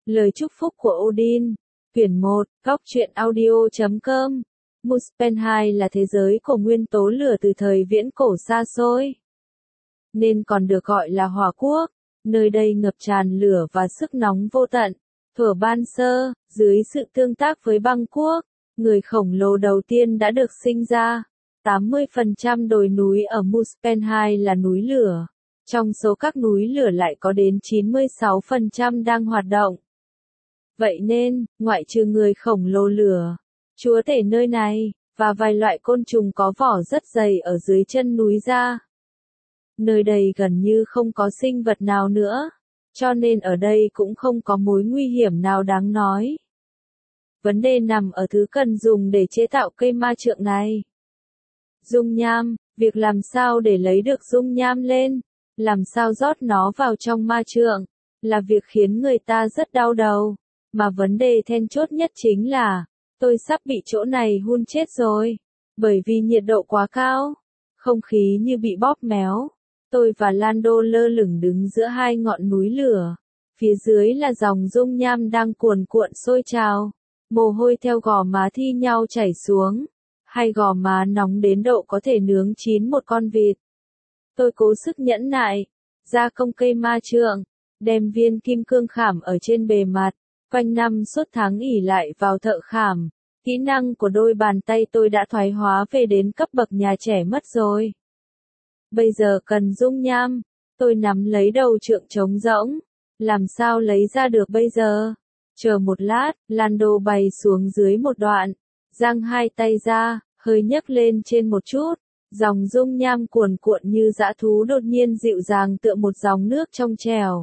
Lời chúc phúc của Odin. Quyển 1, Góc truyện audio.com. Muspelheim là thế giới của nguyên tố lửa từ thời viễn cổ xa xôi, nên còn được gọi là Hỏa Quốc. Nơi đây ngập tràn lửa và sức nóng vô tận. Thuở ban sơ, dưới sự tương tác với băng quốc, người khổng lồ đầu tiên đã được sinh ra. 80% đồi núi ở Muspelheim là núi lửa. Trong số các núi lửa lại có đến 96% đang hoạt động. Vậy nên, ngoại trừ người khổng lồ lửa, chúa tể nơi này, và vài loại côn trùng có vỏ rất dày ở dưới chân núi ra, nơi đây gần như không có sinh vật nào nữa, cho nên ở đây cũng không có mối nguy hiểm nào đáng nói. Vấn đề nằm ở thứ cần dùng để chế tạo cây ma trượng này. Dung nham, việc làm sao để lấy được dung nham lên, làm sao rót nó vào trong ma trượng, là việc khiến người ta rất đau đầu. Mà vấn đề then chốt nhất chính là, tôi sắp bị chỗ này hun chết rồi, bởi vì nhiệt độ quá cao, không khí như bị bóp méo. Tôi và Lando lơ lửng đứng giữa hai ngọn núi lửa, phía dưới là dòng dung nham đang cuồn cuộn sôi trào, mồ hôi theo gò má thi nhau chảy xuống, hai gò má nóng đến độ có thể nướng chín một con vịt. Tôi cố sức nhẫn nại, gia công cây ma trượng, đem viên kim cương khảm ở trên bề mặt. Quanh năm suốt tháng ỷ lại vào thợ khảm, kỹ năng của đôi bàn tay tôi đã thoái hóa về đến cấp bậc nhà trẻ mất rồi. Bây giờ cần dung nham, tôi nắm lấy đầu trượng trống rỗng, làm sao lấy ra được bây giờ? Chờ một lát, Lando bay xuống dưới một đoạn, giang hai tay ra, hơi nhấc lên trên một chút, dòng dung nham cuồn cuộn như dã thú đột nhiên dịu dàng tựa một dòng nước trong trèo.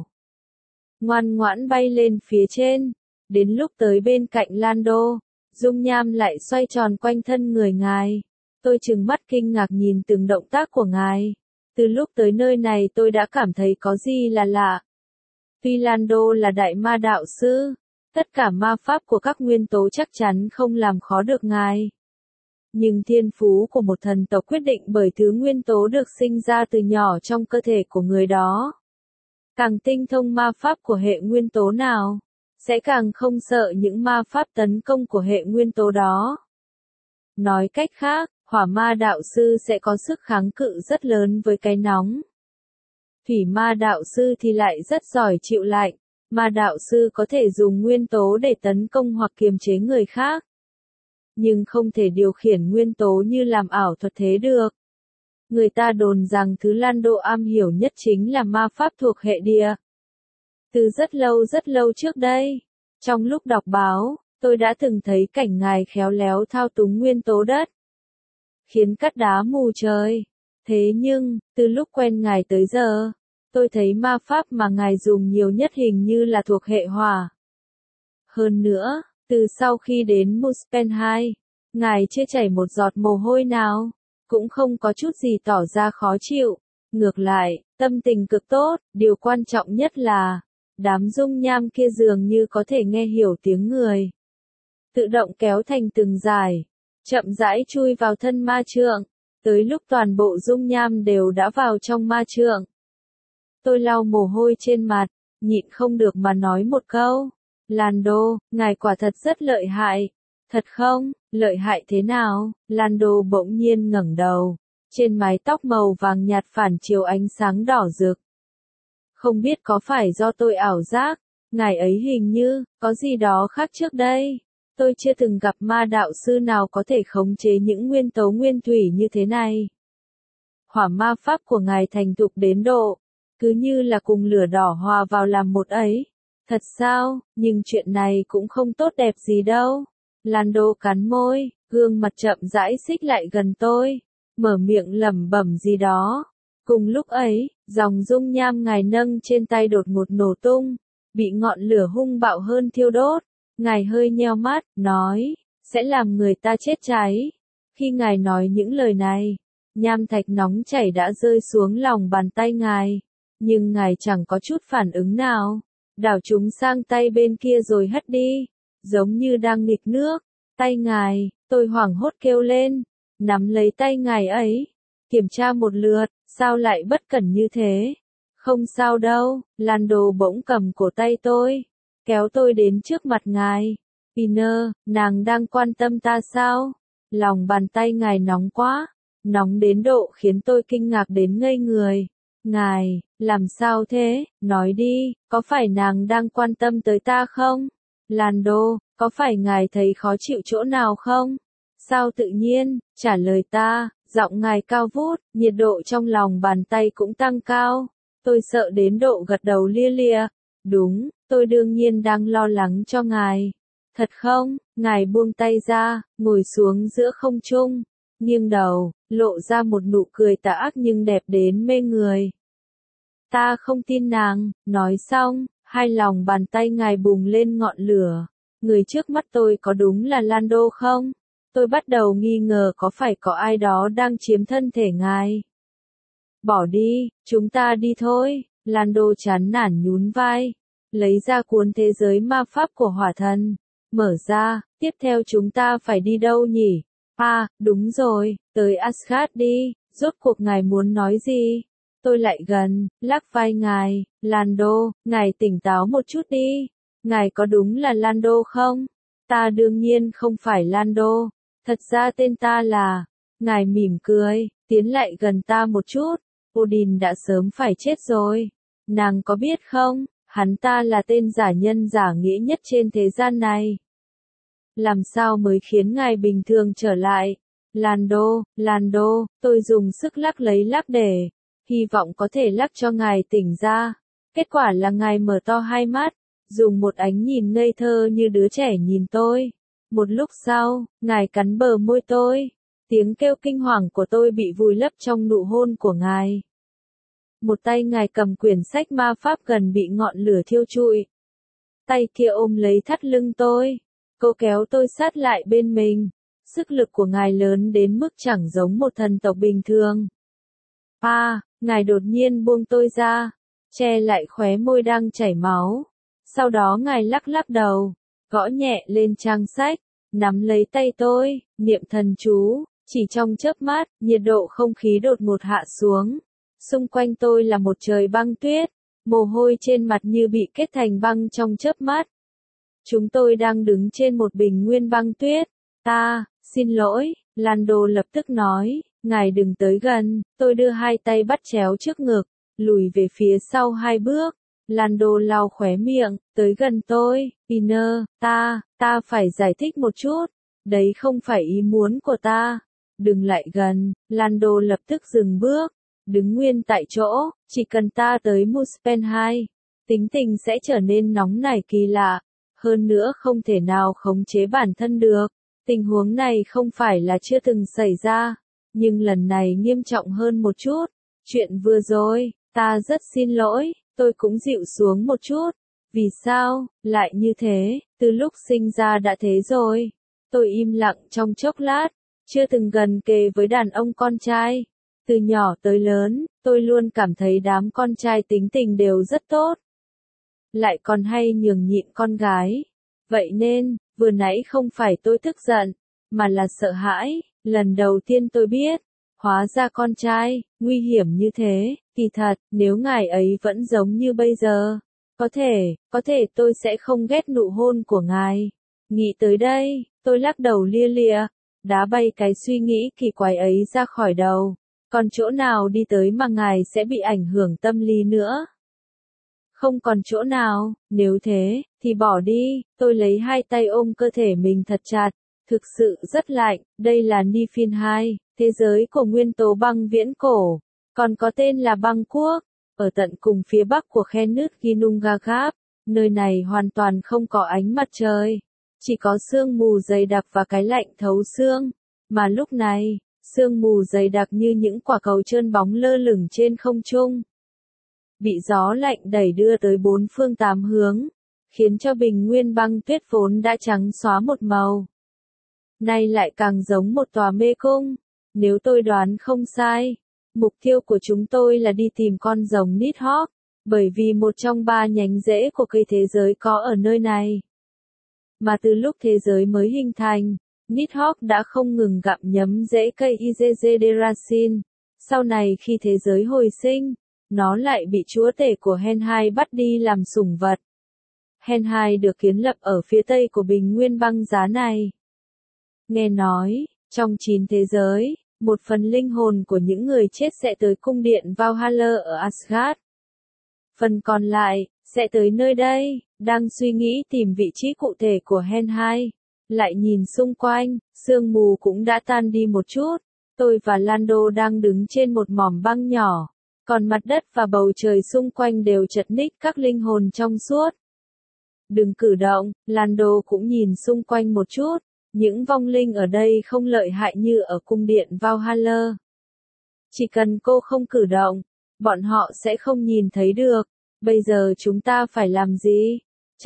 Ngoan ngoãn bay lên phía trên, đến lúc tới bên cạnh Lando, dung nham lại xoay tròn quanh thân người ngài. Tôi trừng mắt kinh ngạc nhìn từng động tác của ngài. Từ lúc tới nơi này tôi đã cảm thấy có gì là lạ. Tuy Lando là đại ma đạo sư, tất cả ma pháp của các nguyên tố chắc chắn không làm khó được ngài. Nhưng thiên phú của một thần tộc quyết định bởi thứ nguyên tố được sinh ra từ nhỏ trong cơ thể của người đó. Càng tinh thông ma pháp của hệ nguyên tố nào, sẽ càng không sợ những ma pháp tấn công của hệ nguyên tố đó. Nói cách khác, hỏa ma đạo sư sẽ có sức kháng cự rất lớn với cái nóng. Thủy ma đạo sư thì lại rất giỏi chịu lạnh, ma đạo sư có thể dùng nguyên tố để tấn công hoặc kiềm chế người khác. Nhưng không thể điều khiển nguyên tố như làm ảo thuật thế được. Người ta đồn rằng thứ Lando am hiểu nhất chính là ma pháp thuộc hệ địa. Từ rất lâu trước đây, trong lúc đọc báo, tôi đã từng thấy cảnh ngài khéo léo thao túng nguyên tố đất, khiến cát đá mù trời. Thế nhưng, từ lúc quen ngài tới giờ, tôi thấy ma pháp mà ngài dùng nhiều nhất hình như là thuộc hệ hỏa. Hơn nữa, từ sau khi đến Muspelheim, ngài chưa chảy một giọt mồ hôi nào, cũng không có chút gì tỏ ra khó chịu. Ngược lại, tâm tình cực tốt, điều quan trọng nhất là, đám dung nham kia dường như có thể nghe hiểu tiếng người. Tự động kéo thành từng dải, chậm rãi chui vào thân ma trượng, tới lúc toàn bộ dung nham đều đã vào trong ma trượng. Tôi lau mồ hôi trên mặt, nhịn không được mà nói một câu. Lando, ngài quả thật rất lợi hại. Thật không? Lợi hại thế nào? Lando bỗng nhiên ngẩng đầu. Trên mái tóc màu vàng nhạt phản chiếu ánh sáng đỏ rực. Không biết có phải do tôi ảo giác, ngài ấy hình như, có gì đó khác trước đây. Tôi chưa từng gặp ma đạo sư nào có thể khống chế những nguyên tố nguyên thủy như thế này. Hỏa ma pháp của ngài thành thục đến độ, cứ như là cùng lửa đỏ hòa vào làm một ấy. Thật sao? Nhưng chuyện này cũng không tốt đẹp gì đâu. Lando cắn môi, gương mặt chậm rãi xích lại gần tôi, mở miệng lẩm bẩm gì đó. Cùng lúc ấy, dòng dung nham ngài nâng trên tay đột ngột nổ tung, bị ngọn lửa hung bạo hơn thiêu đốt. Ngài hơi nheo mắt, nói, sẽ làm người ta chết cháy. Khi ngài nói những lời này, nham thạch nóng chảy đã rơi xuống lòng bàn tay ngài, nhưng ngài chẳng có chút phản ứng nào. Đảo chúng sang tay bên kia rồi hất đi, giống như đang nghịch nước. Tay ngài, tôi hoảng hốt kêu lên, nắm lấy tay ngài ấy, kiểm tra một lượt, sao lại bất cẩn như thế? Không sao đâu, Lando bỗng cầm cổ tay tôi, kéo tôi đến trước mặt ngài. Piner, nàng đang quan tâm ta sao? Lòng bàn tay ngài nóng quá, nóng đến độ khiến tôi kinh ngạc đến ngây người. Ngài, làm sao thế? Nói đi, có phải nàng đang quan tâm tới ta không? Lando, có phải ngài thấy khó chịu chỗ nào không? Sao tự nhiên, trả lời ta, giọng ngài cao vút, nhiệt độ trong lòng bàn tay cũng tăng cao. Tôi sợ đến độ gật đầu lia lịa. Đúng, tôi đương nhiên đang lo lắng cho ngài. Thật không? Ngài buông tay ra, ngồi xuống giữa không trung, nghiêng đầu, lộ ra một nụ cười tà ác nhưng đẹp đến mê người. Ta không tin nàng, nói xong, hai lòng bàn tay ngài bùng lên ngọn lửa. Người trước mắt tôi có đúng là Lando không? Tôi bắt đầu nghi ngờ có phải có ai đó đang chiếm thân thể ngài. Bỏ đi, chúng ta đi thôi. Lando chán nản nhún vai, lấy ra cuốn thế giới ma pháp của hỏa thần. Mở ra, tiếp theo chúng ta phải đi đâu nhỉ? À, đúng rồi, tới Asgard đi, rốt cuộc ngài muốn nói gì? Tôi lại gần, lắc vai ngài, Lando, ngài tỉnh táo một chút đi. Ngài có đúng là Lando không? Ta đương nhiên không phải Lando, thật ra tên ta là... Ngài mỉm cười, tiến lại gần ta một chút. Odin đã sớm phải chết rồi. Nàng có biết không, hắn ta là tên giả nhân giả nghĩa nhất trên thế gian này. Làm sao mới khiến ngài bình thường trở lại? Lando, tôi dùng sức lắc lấy lắc để, hy vọng có thể lắc cho ngài tỉnh ra. Kết quả là ngài mở to hai mắt, dùng một ánh nhìn ngây thơ như đứa trẻ nhìn tôi. Một lúc sau, ngài cắn bờ môi tôi. Tiếng kêu kinh hoàng của tôi bị vùi lấp trong nụ hôn của ngài. Một tay ngài cầm quyển sách ma pháp gần bị ngọn lửa thiêu trụi. Tay kia ôm lấy thắt lưng tôi. Cô kéo tôi sát lại bên mình. Sức lực của ngài lớn đến mức chẳng giống một thần tộc bình thường. Ngài đột nhiên buông tôi ra, che lại khóe môi đang chảy máu. Sau đó ngài lắc lắc đầu, gõ nhẹ lên trang sách, nắm lấy tay tôi, niệm thần chú. Chỉ trong chớp mắt, nhiệt độ không khí đột ngột hạ xuống. Xung quanh tôi là một trời băng tuyết, mồ hôi trên mặt như bị kết thành băng trong chớp mắt. Chúng tôi đang đứng trên một bình nguyên băng tuyết. Xin lỗi, Lando lập tức nói, ngài đừng tới gần. Tôi đưa hai tay bắt chéo trước ngực, lùi về phía sau hai bước. Lando lau khóe miệng, tới gần tôi. Piner, ta phải giải thích một chút. Đấy không phải ý muốn của ta. Đừng lại gần. Lando lập tức dừng bước, đứng nguyên tại chỗ. Chỉ cần ta tới Muspelheim, tính tình sẽ trở nên nóng nảy kỳ lạ. Hơn nữa không thể nào khống chế bản thân được. Tình huống này không phải là chưa từng xảy ra, nhưng lần này nghiêm trọng hơn một chút. Chuyện vừa rồi, ta rất xin lỗi, tôi cũng dịu xuống một chút. Vì sao, lại như thế, từ lúc sinh ra đã thế rồi. Tôi im lặng trong chốc lát, chưa từng gần kề với đàn ông con trai. Từ nhỏ tới lớn, tôi luôn cảm thấy đám con trai tính tình đều rất tốt. Lại còn hay nhường nhịn con gái. Vậy nên, vừa nãy không phải tôi tức giận, mà là sợ hãi. Lần đầu tiên tôi biết, hóa ra con trai, nguy hiểm như thế. Kỳ thật, nếu ngài ấy vẫn giống như bây giờ, có thể tôi sẽ không ghét nụ hôn của ngài. Nghĩ tới đây, tôi lắc đầu lia lịa, đá bay cái suy nghĩ kỳ quái ấy ra khỏi đầu. Còn chỗ nào đi tới mà ngài sẽ bị ảnh hưởng tâm lý nữa? Không còn chỗ nào, nếu thế, thì bỏ đi. Tôi lấy hai tay ôm cơ thể mình thật chặt. Thực sự rất lạnh. Đây là Niflheim, thế giới của nguyên tố băng viễn cổ, còn có tên là băng quốc. Ở tận cùng phía bắc của khe nứt Ginnungagap, nơi này hoàn toàn không có ánh mặt trời, chỉ có sương mù dày đặc và cái lạnh thấu xương. Mà lúc này, sương mù dày đặc như những quả cầu trơn bóng lơ lửng trên không trung, bị gió lạnh đẩy đưa tới bốn phương tám hướng, khiến cho bình nguyên băng tuyết vốn đã trắng xóa một màu, nay lại càng giống một tòa mê cung. Nếu tôi đoán không sai, mục tiêu của chúng tôi là đi tìm con rồng Nidhogg, bởi vì một trong ba nhánh rễ của cây thế giới có ở nơi này. Mà từ lúc thế giới mới hình thành, Nidhogg đã không ngừng gặm nhấm rễ cây Izezederasin. Sau này khi thế giới hồi sinh, nó lại bị chúa tể của Helheim bắt đi làm sủng vật. Hen 2 được kiến lập ở phía tây của bình nguyên băng giá này. Nghe nói, trong 9 thế giới, một phần linh hồn của những người chết sẽ tới cung điện Valhalla ở Asgard. Phần còn lại, sẽ tới nơi đây. Đang suy nghĩ tìm vị trí cụ thể của Hen 2. Lại nhìn xung quanh, sương mù cũng đã tan đi một chút. Tôi và Lando đang đứng trên một mỏm băng nhỏ. Còn mặt đất và bầu trời xung quanh đều chật ních các linh hồn trong suốt. Đừng cử động, Lando cũng nhìn xung quanh một chút. Những vong linh ở đây không lợi hại như ở cung điện Valhalla. Chỉ cần cô không cử động, bọn họ sẽ không nhìn thấy được. Bây giờ chúng ta phải làm gì?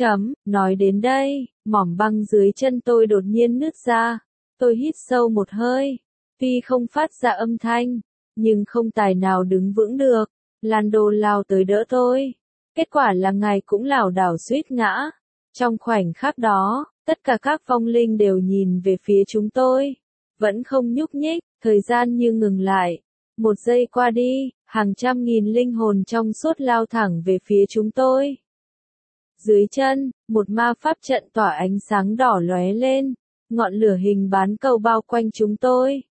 Nói đến đây, mỏm băng dưới chân tôi đột nhiên nứt ra. Tôi hít sâu một hơi. Tuy không phát ra âm thanh, nhưng không tài nào đứng vững được. Lando lao tới đỡ tôi. Kết quả là ngài cũng lảo đảo suýt ngã. Trong khoảnh khắc đó, tất cả các vong linh đều nhìn về phía chúng tôi. Vẫn không nhúc nhích, thời gian như ngừng lại. Một giây qua đi, hàng trăm nghìn linh hồn trong suốt lao thẳng về phía chúng tôi. Dưới chân, một ma pháp trận tỏa ánh sáng đỏ lóe lên. Ngọn lửa hình bán cầu bao quanh chúng tôi.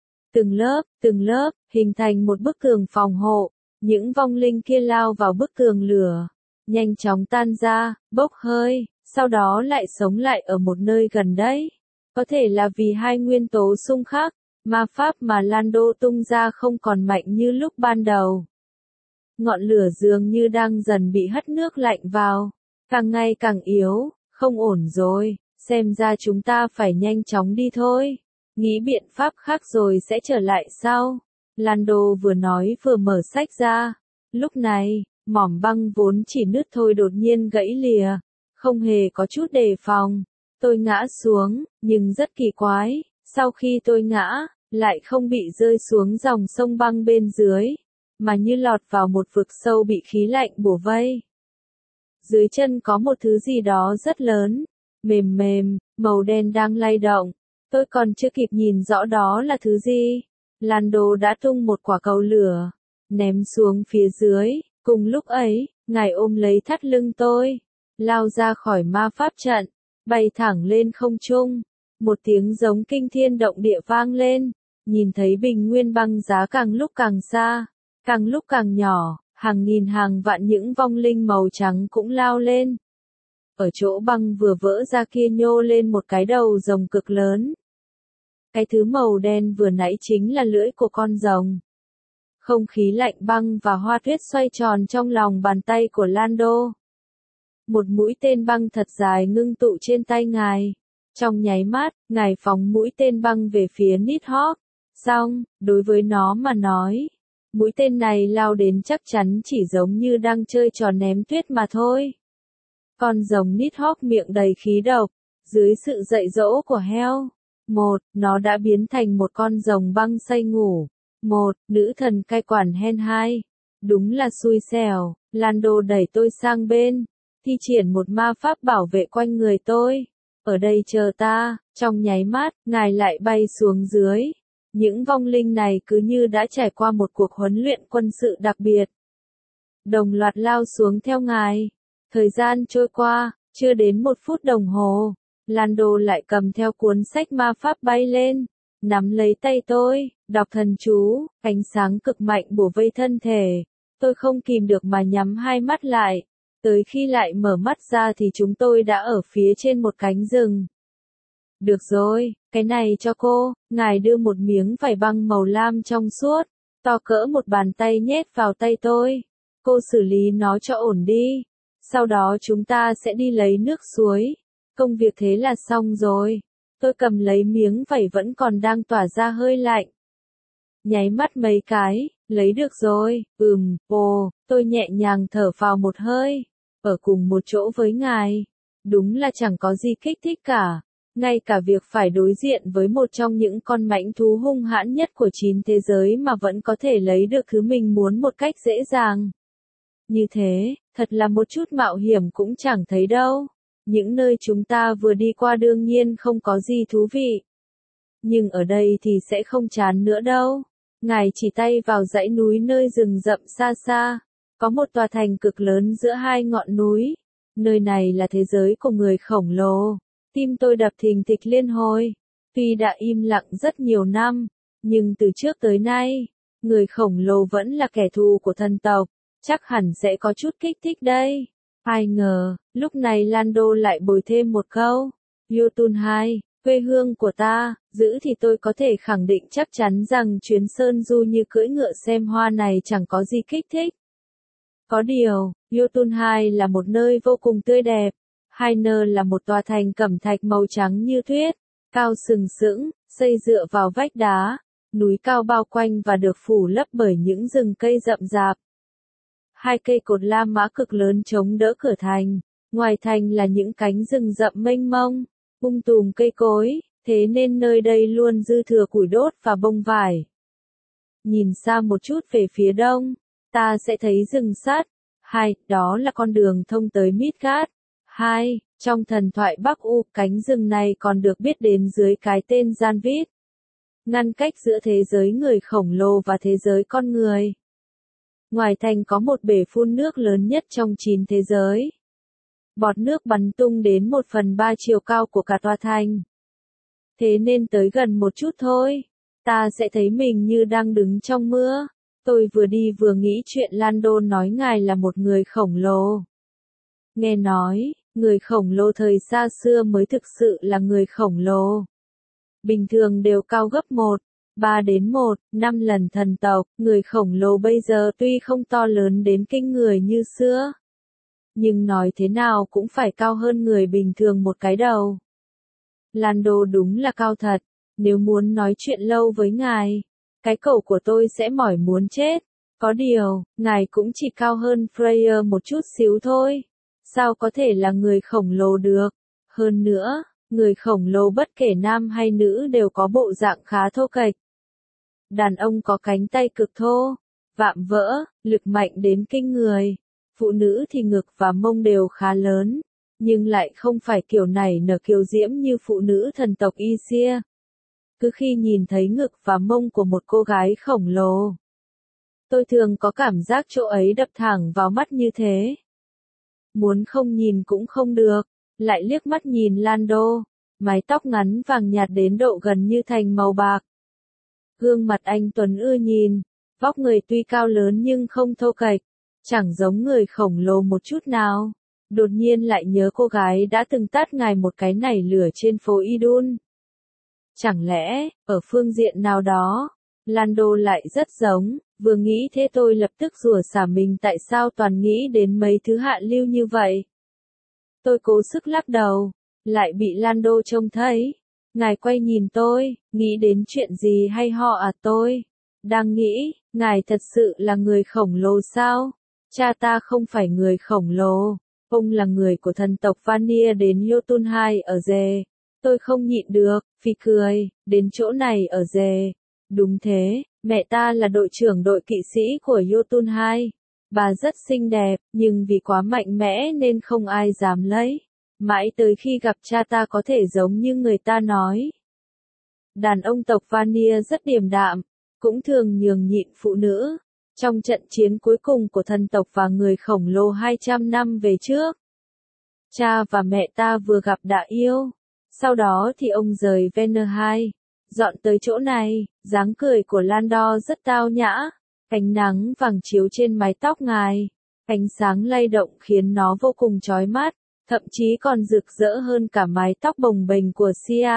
Từng lớp, hình thành một bức tường phòng hộ. Những vong linh kia lao vào bức tường lửa. Nhanh chóng tan ra, bốc hơi, sau đó lại sống lại ở một nơi gần đấy. Có thể là vì hai nguyên tố xung khắc, ma pháp mà Lando tung ra không còn mạnh như lúc ban đầu. Ngọn lửa dường như đang dần bị hất nước lạnh vào, càng ngày càng yếu, không ổn rồi, xem ra chúng ta phải nhanh chóng đi thôi. Nghĩ biện pháp khác rồi sẽ trở lại sau. Lando vừa nói vừa mở sách ra. Lúc này, mỏm băng vốn chỉ nứt thôi đột nhiên gãy lìa. Không hề có chút đề phòng. Tôi ngã xuống, nhưng rất kỳ quái. Sau khi tôi ngã, lại không bị rơi xuống dòng sông băng bên dưới, mà như lọt vào một vực sâu bị khí lạnh bủa vây. Dưới chân có một thứ gì đó rất lớn, mềm mềm, màu đen đang lay động. Tôi còn chưa kịp nhìn rõ đó là thứ gì. Lando đã tung một quả cầu lửa, ném xuống phía dưới. Cùng lúc ấy, ngài ôm lấy thắt lưng tôi, lao ra khỏi ma pháp trận, bay thẳng lên không trung. Một tiếng giống kinh thiên động địa vang lên. Nhìn thấy bình nguyên băng giá càng lúc càng xa, càng lúc càng nhỏ, hàng nghìn hàng vạn những vong linh màu trắng cũng lao lên. Ở chỗ băng vừa vỡ ra kia nhô lên một cái đầu rồng cực lớn. Cái thứ màu đen vừa nãy chính là lưỡi của con rồng. Không khí lạnh băng và hoa tuyết xoay tròn trong lòng bàn tay của Lando. Một mũi tên băng thật dài ngưng tụ trên tay ngài. Trong nháy mắt, ngài phóng mũi tên băng về phía Nighthawk. Xong, đối với nó mà nói, mũi tên này lao đến chắc chắn chỉ giống như đang chơi trò ném tuyết mà thôi. Con rồng Nighthawk miệng đầy khí độc, dưới sự dạy dỗ của heo. Nó đã biến thành một con rồng băng say ngủ. Nữ thần cai quản Hen 2. Đúng là xui xẻo. Lando đẩy tôi sang bên, thi triển một ma pháp bảo vệ quanh người tôi. Ở đây chờ ta. Trong nháy mắt, ngài lại bay xuống dưới. Những vong linh này cứ như đã trải qua một cuộc huấn luyện quân sự đặc biệt. Đồng loạt lao xuống theo ngài. Thời gian trôi qua, chưa đến 1 phút đồng hồ. Lando lại cầm theo cuốn sách ma pháp bay lên, nắm lấy tay tôi, đọc thần chú, ánh sáng cực mạnh bủa vây thân thể. Tôi không kìm được mà nhắm hai mắt lại. Tới khi lại mở mắt ra thì chúng tôi đã ở phía trên một cánh rừng. Được rồi, cái này cho cô. Ngài đưa một miếng vải băng màu lam trong suốt, to cỡ một bàn tay nhét vào tay tôi. Cô xử lý nó cho ổn đi. Sau đó chúng ta sẽ đi lấy nước suối. Công việc thế là xong rồi. Tôi cầm lấy miếng vải vẫn còn đang tỏa ra hơi lạnh. Nháy mắt mấy cái, lấy được rồi. Tôi nhẹ nhàng thở vào một hơi. Ở cùng một chỗ với ngài, đúng là chẳng có gì kích thích cả. Ngay cả việc phải đối diện với một trong những con mãnh thú hung hãn nhất của 9 thế giới mà vẫn có thể lấy được thứ mình muốn một cách dễ dàng. Như thế, thật là một chút mạo hiểm cũng chẳng thấy đâu. Những nơi chúng ta vừa đi qua đương nhiên không có gì thú vị. Nhưng ở đây thì sẽ không chán nữa đâu. Ngài chỉ tay vào dãy núi nơi rừng rậm xa xa. Có một tòa thành cực lớn giữa hai ngọn núi. Nơi này là thế giới của người khổng lồ. Tim tôi đập thình thịch liên hồi. Tuy đã im lặng rất nhiều năm, nhưng từ trước tới nay, người khổng lồ vẫn là kẻ thù của thần tộc. Chắc hẳn sẽ có chút kích thích đây. Ai ngờ, lúc này Lando lại bồi thêm một câu. Jotun 2, quê hương của ta, giữ thì tôi có thể khẳng định chắc chắn rằng chuyến sơn du như cưỡi ngựa xem hoa này chẳng có gì kích thích. Có điều, Jotun 2 là một nơi vô cùng tươi đẹp. Hainer là một tòa thành cẩm thạch màu trắng như tuyết, cao sừng sững, xây dựa vào vách đá, núi cao bao quanh và được phủ lấp bởi những rừng cây rậm rạp. 2 cây cột La Mã cực lớn chống đỡ cửa thành, ngoài thành là những cánh rừng rậm mênh mông, tùm cây cối, thế nên nơi đây luôn dư thừa củi đốt và bông vải. Nhìn xa một chút về phía đông, ta sẽ thấy rừng sắt. 2, đó là con đường thông tới Midgard. 2, trong thần thoại Bắc U, cánh rừng này còn được biết đến dưới cái tên Janvit, ngăn cách giữa thế giới người khổng lồ và thế giới con người. Ngoài thành có một bể phun nước lớn nhất trong 9 thế giới. Bọt nước bắn tung đến 1/3 chiều cao của cả tòa thành. Thế nên tới gần một chút thôi, ta sẽ thấy mình như đang đứng trong mưa. Tôi vừa đi vừa nghĩ chuyện Lando nói ngài là một người khổng lồ. Nghe nói, người khổng lồ thời xa xưa mới thực sự là người khổng lồ. Bình thường đều cao gấp 3 đến 5 lần thần tộc, người khổng lồ bây giờ tuy không to lớn đến kinh người như xưa, nhưng nói thế nào cũng phải cao hơn người bình thường một cái đầu. Lando đúng là cao thật, nếu muốn nói chuyện lâu với ngài, cái cổ của tôi sẽ mỏi muốn chết. Có điều, ngài cũng chỉ cao hơn Freyr một chút xíu thôi. Sao có thể là người khổng lồ được? Hơn nữa, người khổng lồ bất kể nam hay nữ đều có bộ dạng khá thô kệch. Đàn ông có cánh tay cực thô, vạm vỡ, lực mạnh đến kinh người. Phụ nữ thì ngực và mông đều khá lớn, nhưng lại không phải kiểu nảy nở kiều diễm như phụ nữ thần tộc Isia. Cứ khi nhìn thấy ngực và mông của một cô gái khổng lồ, tôi thường có cảm giác chỗ ấy đập thẳng vào mắt như thế. Muốn không nhìn cũng không được, lại liếc mắt nhìn Lando, mái tóc ngắn vàng nhạt đến độ gần như thành màu bạc. Gương mặt anh tuấn ưa nhìn, vóc người tuy cao lớn nhưng không thô kệch, chẳng giống người khổng lồ một chút nào. Đột nhiên lại nhớ cô gái đã từng tát ngài một cái nảy lửa trên phố Idun. Chẳng lẽ, ở phương diện nào đó, Lando lại rất giống, vừa nghĩ thế tôi lập tức rủa xả mình tại sao toàn nghĩ đến mấy thứ hạ lưu như vậy. Tôi cố sức lắc đầu, lại bị Lando trông thấy. Ngài quay nhìn tôi, nghĩ đến chuyện gì hay ho à tôi? Đang nghĩ, ngài thật sự là người khổng lồ sao? Cha ta không phải người khổng lồ, ông là người của thần tộc Vanir đến Jotun 2 ở Dề. Tôi không nhịn được, phì cười, đến chỗ này ở Dề. Đúng thế, mẹ ta là đội trưởng đội kỵ sĩ của Jotun 2. Bà rất xinh đẹp, nhưng vì quá mạnh mẽ nên không ai dám lấy. Mãi tới khi gặp cha ta có thể giống như người ta nói. Đàn ông tộc Vanir rất điềm đạm, cũng thường nhường nhịn phụ nữ. Trong trận chiến cuối cùng của thần tộc và người khổng lồ 200 năm về trước, cha và mẹ ta vừa gặp đã yêu. Sau đó thì ông rời Venner 2, dọn tới chỗ này. Dáng cười của Lando rất tao nhã, ánh nắng vàng chiếu trên mái tóc ngài, ánh sáng lay động khiến nó vô cùng chói mắt, thậm chí còn rực rỡ hơn cả mái tóc bồng bềnh của Sia.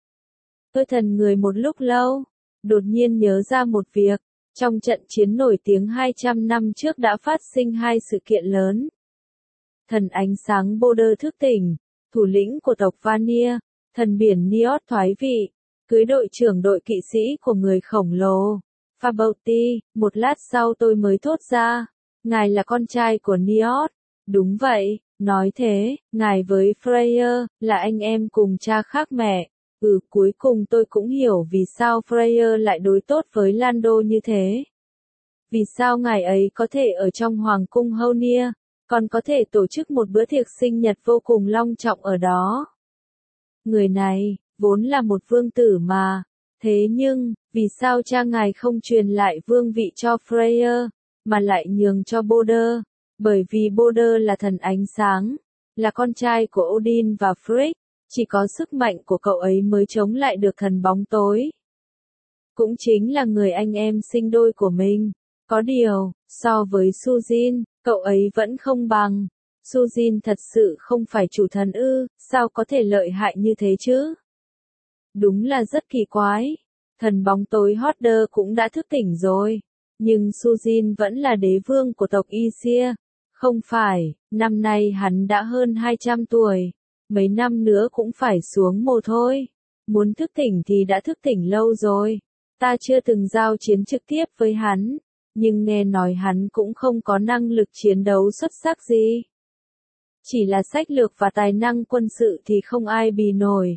Tôi thần người một lúc lâu, đột nhiên nhớ ra một việc, trong trận chiến nổi tiếng 200 năm trước đã phát sinh 2 sự kiện lớn. Thần ánh sáng Boder thức tỉnh, thủ lĩnh của tộc Vanir, thần biển Niot thoái vị, cưới đội trưởng đội kỵ sĩ của người khổng lồ, Fabauti. Một lát sau tôi mới thốt ra, ngài là con trai của Niot. Đúng vậy, nói thế, ngài với Freyr là anh em cùng cha khác mẹ. Cuối cùng tôi cũng hiểu vì sao Freyr lại đối tốt với Lando như thế. Vì sao ngài ấy có thể ở trong hoàng cung Honir, còn có thể tổ chức một bữa tiệc sinh nhật vô cùng long trọng ở đó. Người này, vốn là một vương tử mà. Thế nhưng, vì sao cha ngài không truyền lại vương vị cho Freyr, mà lại nhường cho Boder? Bởi vì Boder là thần ánh sáng. là con trai của Odin và Frigg, chỉ có sức mạnh của cậu ấy mới chống lại được thần bóng tối. Cũng chính là người anh em sinh đôi của mình. Có điều, so với Sujin, cậu ấy vẫn không bằng. Sujin thật sự không phải chủ thần ư, sao có thể lợi hại như thế chứ? Đúng là rất kỳ quái. Thần bóng tối Hodder cũng đã thức tỉnh rồi. Nhưng Sujin vẫn là đế vương của tộc Aesir. Không phải, năm nay hắn đã hơn 200 tuổi. Mấy năm nữa cũng phải xuống mồ thôi. Muốn thức tỉnh thì đã thức tỉnh lâu rồi. Ta chưa từng giao chiến trực tiếp với hắn. Nhưng nghe nói hắn cũng không có năng lực chiến đấu xuất sắc gì. Chỉ là sách lược và tài năng quân sự thì không ai bì nổi.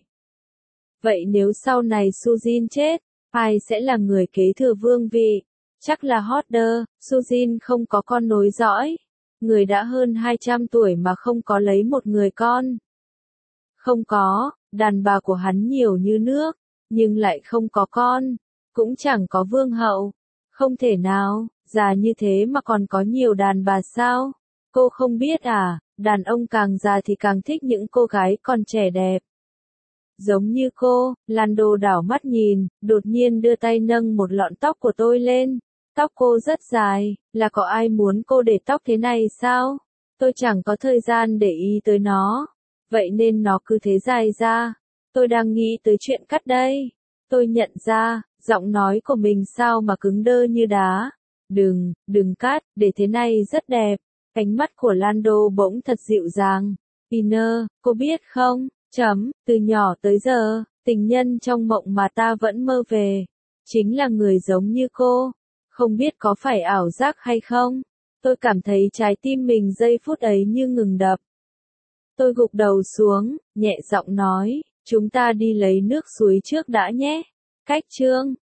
Vậy nếu sau này Sujin chết, ai sẽ là người kế thừa vương vị? Chắc là Hodder. Sujin không có con nối dõi. Người đã hơn 200 tuổi mà không có lấy một người con. Không có, đàn bà của hắn nhiều như nước, nhưng lại không có con. Cũng chẳng có vương hậu. Không thể nào, già như thế mà còn có nhiều đàn bà sao? Cô không biết à, đàn ông càng già thì càng thích những cô gái còn trẻ đẹp. Giống như cô, Lando đảo mắt nhìn, đột nhiên đưa tay nâng một lọn tóc của tôi lên. Tóc cô rất dài, là có ai muốn cô để tóc thế này sao? Tôi chẳng có thời gian để ý tới nó. Vậy nên nó cứ thế dài ra. Tôi đang nghĩ tới chuyện cắt đây. Tôi nhận ra, giọng nói của mình sao mà cứng đơ như đá. Đừng cắt, để thế này rất đẹp. Ánh mắt của Lando bỗng thật dịu dàng. Piner, cô biết không? Từ nhỏ tới giờ, tình nhân trong mộng mà ta vẫn mơ về. Chính là người giống như cô. Không biết có phải ảo giác hay không? Tôi cảm thấy trái tim mình giây phút ấy như ngừng đập. Tôi gục đầu xuống, nhẹ giọng nói, chúng ta đi lấy nước suối trước đã nhé. Cách chương